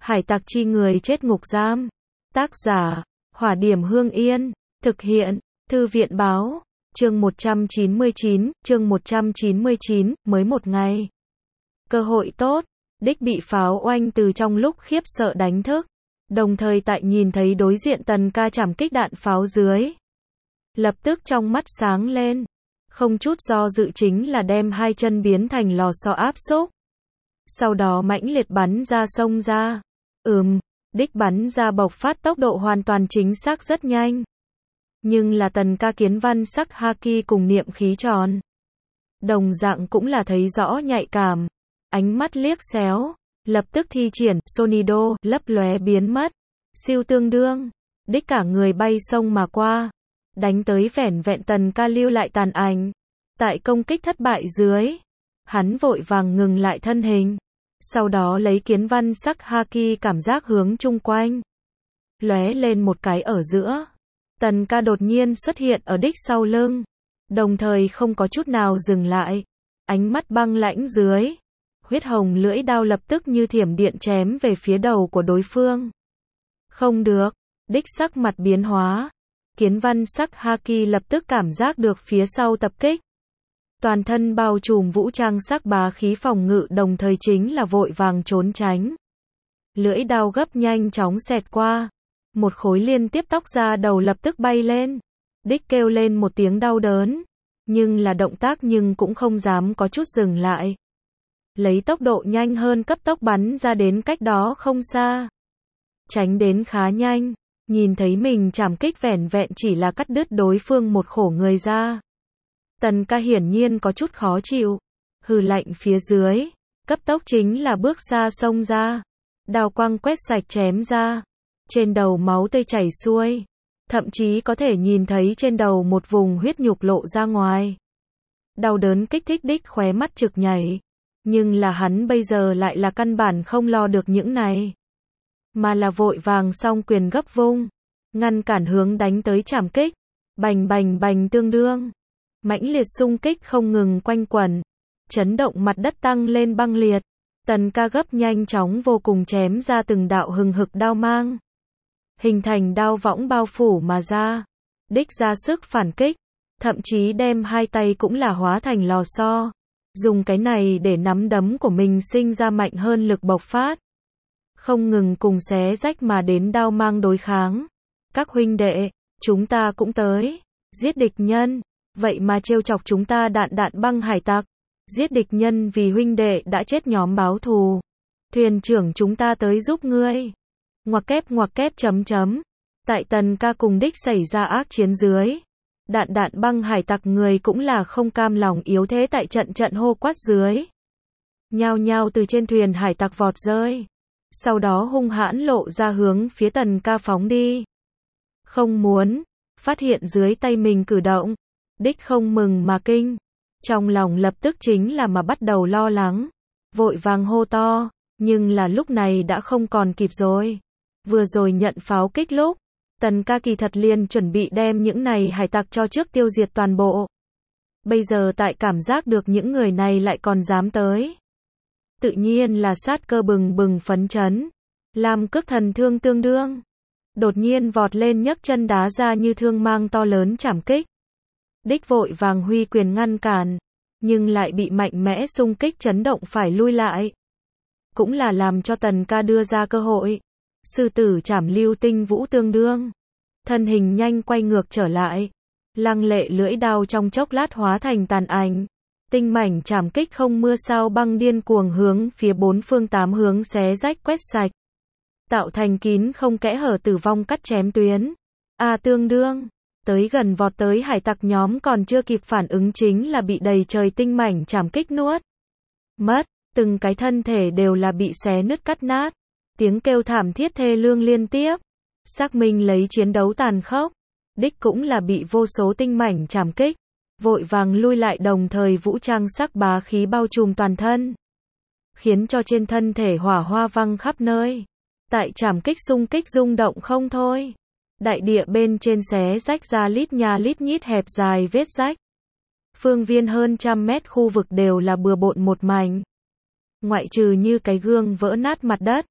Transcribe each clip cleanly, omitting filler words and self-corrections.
Hải tặc chi người chết ngục giam. Tác giả, Hỏa Điểm Hương Yên. Thực hiện, Thư viện báo. Chương 199, mới một ngày. Cơ hội tốt, Đích bị pháo oanh từ trong lúc khiếp sợ đánh thức. Đồng thời tại nhìn thấy đối diện Tần Ca chảm kích đạn pháo dưới. Lập tức trong mắt sáng lên. Không chút do dự chính là đem hai chân biến thành lò xo áp xúc. Sau đó mãnh liệt bắn ra xông ra. Đích bắn ra bộc phát tốc độ hoàn toàn chính xác rất nhanh. Nhưng là Tần Ca kiến văn sắc haki cùng niệm khí tròn. Đồng dạng cũng là thấy rõ nhạy cảm. Ánh mắt liếc xéo. Lập tức thi triển, Sonido, lấp lóe biến mất. Siêu tương đương. Đích cả người bay sông mà qua. Đánh tới vẻn vẹn Tần Ca lưu lại tàn ảnh. Tại công kích thất bại dưới. Hắn vội vàng ngừng lại thân hình. Sau đó lấy kiến văn sắc haki cảm giác hướng chung quanh. Lóe lên một cái ở giữa. Tần Ca đột nhiên xuất hiện ở đích sau lưng. Đồng thời không có chút nào dừng lại. Ánh mắt băng lãnh dưới. Huyết hồng lưỡi đao lập tức như thiểm điện chém về phía đầu của đối phương. Không được. Đích sắc mặt biến hóa. Kiến văn sắc haki lập tức cảm giác được phía sau tập kích. Toàn thân bao trùm vũ trang sắc bá khí phòng ngự đồng thời chính là vội vàng trốn tránh. Lưỡi đao gấp nhanh chóng xẹt qua. Một khối liên tiếp tóc da đầu lập tức bay lên. Đích kêu lên một tiếng đau đớn. Nhưng là động tác nhưng cũng không dám có chút dừng lại. Lấy tốc độ nhanh hơn cấp tốc bắn ra đến cách đó không xa. Tránh đến khá nhanh. Nhìn thấy mình chảm kích vẻn vẹn chỉ là cắt đứt đối phương một khổ người ra. Tần Ca hiển nhiên có chút khó chịu. Hừ lạnh phía dưới. Cấp tốc chính là bước xa xông ra. Đao quang quét sạch chém ra. Trên đầu máu tươi chảy xuôi. Thậm chí có thể nhìn thấy trên đầu một vùng huyết nhục lộ ra ngoài. Đau đớn kích thích đích khóe mắt trực nhảy. Nhưng là hắn bây giờ lại là căn bản không lo được những này. Mà là vội vàng song quyền gấp vung. Ngăn cản hướng đánh tới chảm kích. Bành bành bành tương đương. Mãnh liệt xung kích không ngừng quanh quẩn. Chấn động mặt đất tăng lên băng liệt. Tần Ca gấp nhanh chóng vô cùng chém ra từng đạo hừng hực đao mang. Hình thành đao võng bao phủ mà ra. Đích ra sức phản kích. Thậm chí đem hai tay cũng là hóa thành lò xo. Dùng cái này để nắm đấm của mình sinh ra mạnh hơn lực bộc phát. Không ngừng cùng xé rách mà đến đao mang đối kháng. Các huynh đệ, chúng ta cũng tới. Giết địch nhân. Vậy mà trêu chọc chúng ta đạn băng hải tặc. Giết địch nhân vì huynh đệ đã chết nhóm báo thù. Thuyền trưởng chúng ta tới giúp ngươi. Ngoặc kép chấm. Tại Tần Ca cùng đích xảy ra ác chiến dưới. Đạn băng hải tặc người cũng là không cam lòng yếu thế tại trận hô quát dưới. Nhao nhao từ trên thuyền hải tặc vọt rơi. Sau đó hung hãn lộ ra hướng phía Tần Ca phóng đi. Không muốn. Phát hiện dưới tay mình cử động. Đích không mừng mà kinh. Trong lòng lập tức chính là mà bắt đầu lo lắng. Vội vàng hô to. Nhưng là lúc này đã không còn kịp rồi. Vừa rồi nhận pháo kích lúc. Tần Ca kỳ thật liền chuẩn bị đem những này hải tặc cho trước tiêu diệt toàn bộ. Bây giờ tại cảm giác được những người này lại còn dám tới. Tự nhiên là sát cơ bừng bừng phấn chấn. Làm cước thần thương tương đương. Đột nhiên vọt lên nhấc chân đá ra như thương mang to lớn chảm kích. Đích vội vàng huy quyền ngăn cản. Nhưng lại bị mạnh mẽ xung kích chấn động phải lui lại. Cũng là làm cho Tần Ca đưa ra cơ hội. Sư tử chảm lưu tinh vũ tương đương. Thân hình nhanh quay ngược trở lại. Lăng lệ lưỡi đao trong chốc lát hóa thành tàn ảnh. Tinh mảnh chảm kích không mưa sao băng điên cuồng hướng phía bốn phương tám hướng xé rách quét sạch. Tạo thành kín không kẽ hở tử vong cắt chém tuyến. Tương đương. Tới gần vọt tới hải tặc nhóm còn chưa kịp phản ứng chính là bị đầy trời tinh mảnh chảm kích nuốt. Mất. Từng cái thân thể đều là bị xé nứt cắt nát. Tiếng kêu thảm thiết thê lương liên tiếp. Xác minh lấy chiến đấu tàn khốc. Đích cũng là bị vô số tinh mảnh chảm kích. Vội vàng lui lại đồng thời vũ trang sắc bá khí bao trùm toàn thân. Khiến cho trên thân thể hỏa hoa văng khắp nơi. Tại chảm kích xung kích rung động không thôi. Đại địa bên trên xé rách ra lít nhà lít nhít hẹp dài vết rách. Phương viên hơn trăm mét khu vực đều là bừa bộn một mảnh. Ngoại trừ như cái gương vỡ nát mặt đất.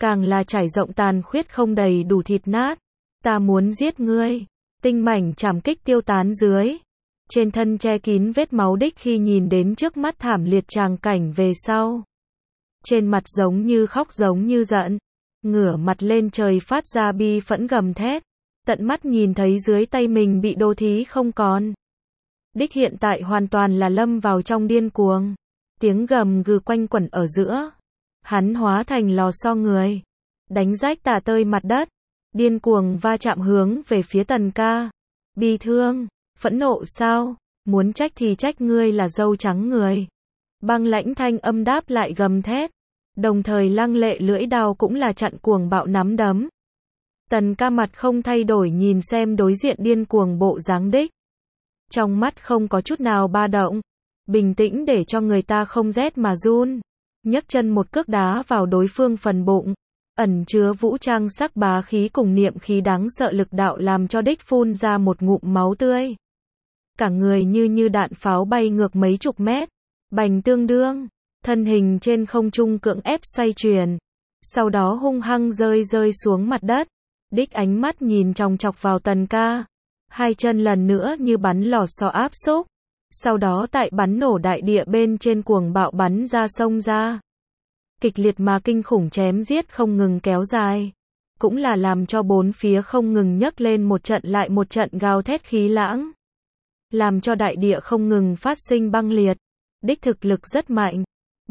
càng là trải rộng tàn khuyết không đầy đủ thịt nát. Ta muốn giết ngươi. Tinh mảnh trảm kích tiêu tán dưới. Trên thân che kín vết máu đích khi nhìn đến trước mắt thảm liệt tràng cảnh về sau. Trên mặt giống như khóc giống như giận. Ngửa mặt lên trời phát ra bi phẫn gầm thét. Tận mắt nhìn thấy dưới tay mình bị đô thí không còn. Đích hiện tại hoàn toàn là lâm vào trong điên cuồng. Tiếng gầm gừ quanh quẩn ở giữa. Hắn hóa thành lò xo người. Đánh rách tả tơi mặt đất. Điên cuồng va chạm hướng về phía Tần ca. Bi thương, phẫn nộ sao? Muốn trách thì trách ngươi là dâu trắng người. Băng lãnh thanh âm đáp lại gầm thét. Đồng thời lăng lệ lưỡi đao cũng là chặn cuồng bạo nắm đấm. Tần ca mặt không thay đổi nhìn xem đối diện điên cuồng bộ dáng đích. Trong mắt không có chút nào ba động. Bình tĩnh để cho người ta không rét mà run. Nhấc chân một cước đá vào đối phương phần bụng. Ẩn chứa vũ trang sắc bá khí cùng niệm khí đáng sợ lực đạo làm cho đích phun ra một ngụm máu tươi. Cả người như đạn pháo bay ngược mấy chục mét. Bành tương đương. Thân hình trên không trung cưỡng ép xoay chuyển. Sau đó hung hăng rơi xuống mặt đất. Đích ánh mắt nhìn chòng chọc vào Tần ca. Hai chân lần nữa như bắn lò xo áp xúc. Sau đó tại bắn nổ đại địa bên trên cuồng bạo bắn ra sông ra. Kịch liệt mà kinh khủng chém giết không ngừng kéo dài. Cũng là làm cho bốn phía không ngừng nhấc lên một trận lại một trận gào thét khí lãng. Làm cho đại địa không ngừng phát sinh băng liệt. Đích thực lực rất mạnh.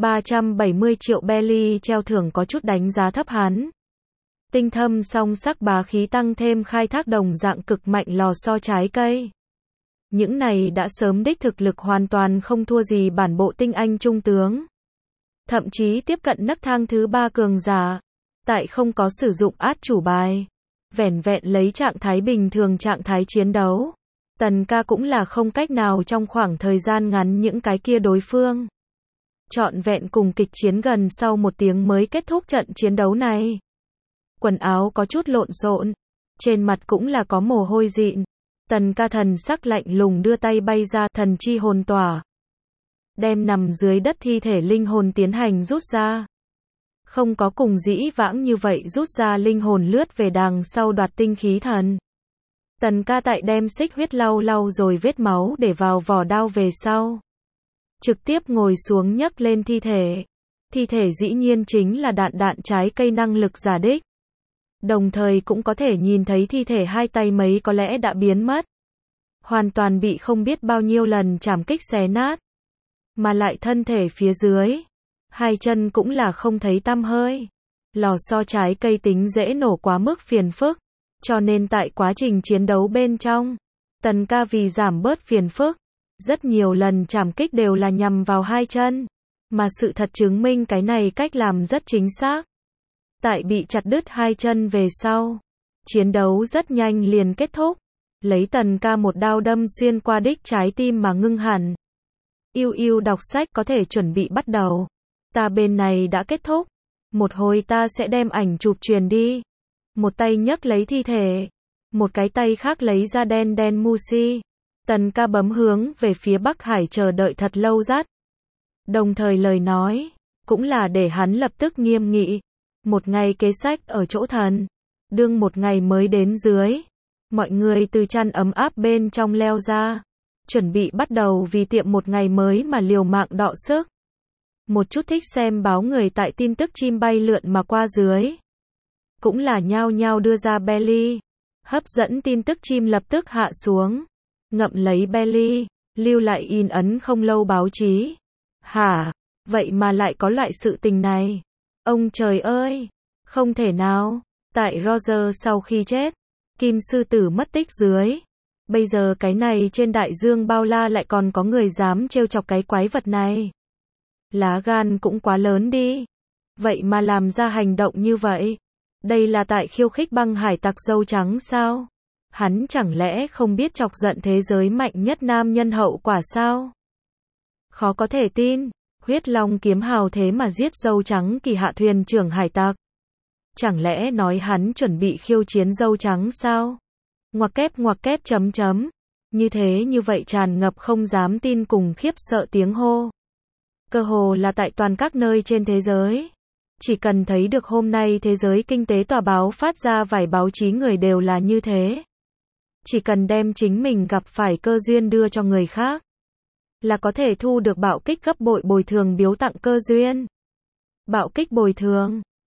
370 triệu belly treo thưởng có chút đánh giá thấp hắn. Tinh thâm song sắc bá khí tăng thêm khai thác đồng dạng cực mạnh lò xo trái cây. Những này đã sớm đích thực lực hoàn toàn không thua gì bản bộ tinh anh trung tướng. Thậm chí tiếp cận nấc thang thứ 3 cường giả. Tại không có sử dụng át chủ bài. Vẻn vẹn lấy trạng thái bình thường trạng thái chiến đấu. Tần ca cũng là không cách nào trong khoảng thời gian ngắn những cái kia đối phương. Trọn vẹn cùng kịch chiến gần sau 1 tiếng mới kết thúc trận chiến đấu này. Quần áo có chút lộn xộn. Trên mặt cũng là có mồ hôi dịn. Tần ca thần sắc lạnh lùng đưa tay bay ra thần chi hồn tỏa. Đem nằm dưới đất thi thể linh hồn tiến hành rút ra. Không có cùng dĩ vãng như vậy rút ra linh hồn lướt về đằng sau đoạt tinh khí thần. Tần ca tại đem xích huyết lau rồi vết máu để vào vỏ đao về sau. Trực tiếp ngồi xuống nhấc lên thi thể. Thi thể dĩ nhiên chính là đạn trái cây năng lực giả đích. Đồng thời cũng có thể nhìn thấy thi thể hai tay mấy có lẽ đã biến mất. Hoàn toàn bị không biết bao nhiêu lần chảm kích xé nát. Mà lại thân thể phía dưới. Hai chân cũng là không thấy tăm hơi. Lò xo trái cây tính dễ nổ quá mức phiền phức. Cho nên tại quá trình chiến đấu bên trong. Tần ca vì giảm bớt phiền phức. Rất nhiều lần chảm kích đều là nhằm vào hai chân. Mà sự thật chứng minh cái này cách làm rất chính xác. Tại bị chặt đứt hai chân về sau. Chiến đấu rất nhanh liền kết thúc. Lấy Tần ca một đao đâm xuyên qua đích trái tim mà ngưng hẳn. Yêu đọc sách có thể chuẩn bị bắt đầu. Ta bên này đã kết thúc. Một hồi ta sẽ đem ảnh chụp truyền đi. Một tay nhấc lấy thi thể. Một cái tay khác lấy ra đen Musi. Tần ca bấm hướng về phía Bắc Hải chờ đợi thật lâu dắt. Đồng thời lời nói. Cũng là để hắn lập tức nghiêm nghị. Một ngày kế sách ở chỗ thần. Đương một ngày mới đến dưới. Mọi người từ chăn ấm áp bên trong leo ra. Chuẩn bị bắt đầu vì tiệm một ngày mới mà liều mạng đọ sức. Một chút thích xem báo người tại tin tức chim bay lượn mà qua dưới. Cũng là nhao nhao đưa ra belly. Hấp dẫn tin tức chim lập tức hạ xuống. Ngậm lấy belly. Lưu lại in ấn không lâu báo chí. Hả? Vậy mà lại có loại sự tình này. Ông trời ơi! Không thể nào. Tại Roger sau khi chết. Kim sư tử mất tích dưới. Bây giờ cái này trên đại dương bao la lại còn có người dám trêu chọc cái quái vật này. Lá gan cũng quá lớn đi. Vậy mà làm ra hành động như vậy. Đây là tại khiêu khích băng hải tặc dâu trắng sao? Hắn chẳng lẽ không biết chọc giận thế giới mạnh nhất nam nhân hậu quả sao? Khó có thể tin. Huyết Long kiếm hào thế mà giết dâu trắng kỳ hạ thuyền trưởng hải tặc. Chẳng lẽ nói hắn chuẩn bị khiêu chiến dâu trắng sao? Ngoặc kép chấm. Như thế như vậy tràn ngập không dám tin cùng khiếp sợ tiếng hô. Cơ hồ là tại toàn các nơi trên thế giới. Chỉ cần thấy được hôm nay thế giới kinh tế tòa báo phát ra vài báo chí người đều là như thế. Chỉ cần đem chính mình gặp phải cơ duyên đưa cho người khác, là có thể thu được bạo kích gấp bội bồi thường biếu tặng cơ duyên. Bạo kích bồi thường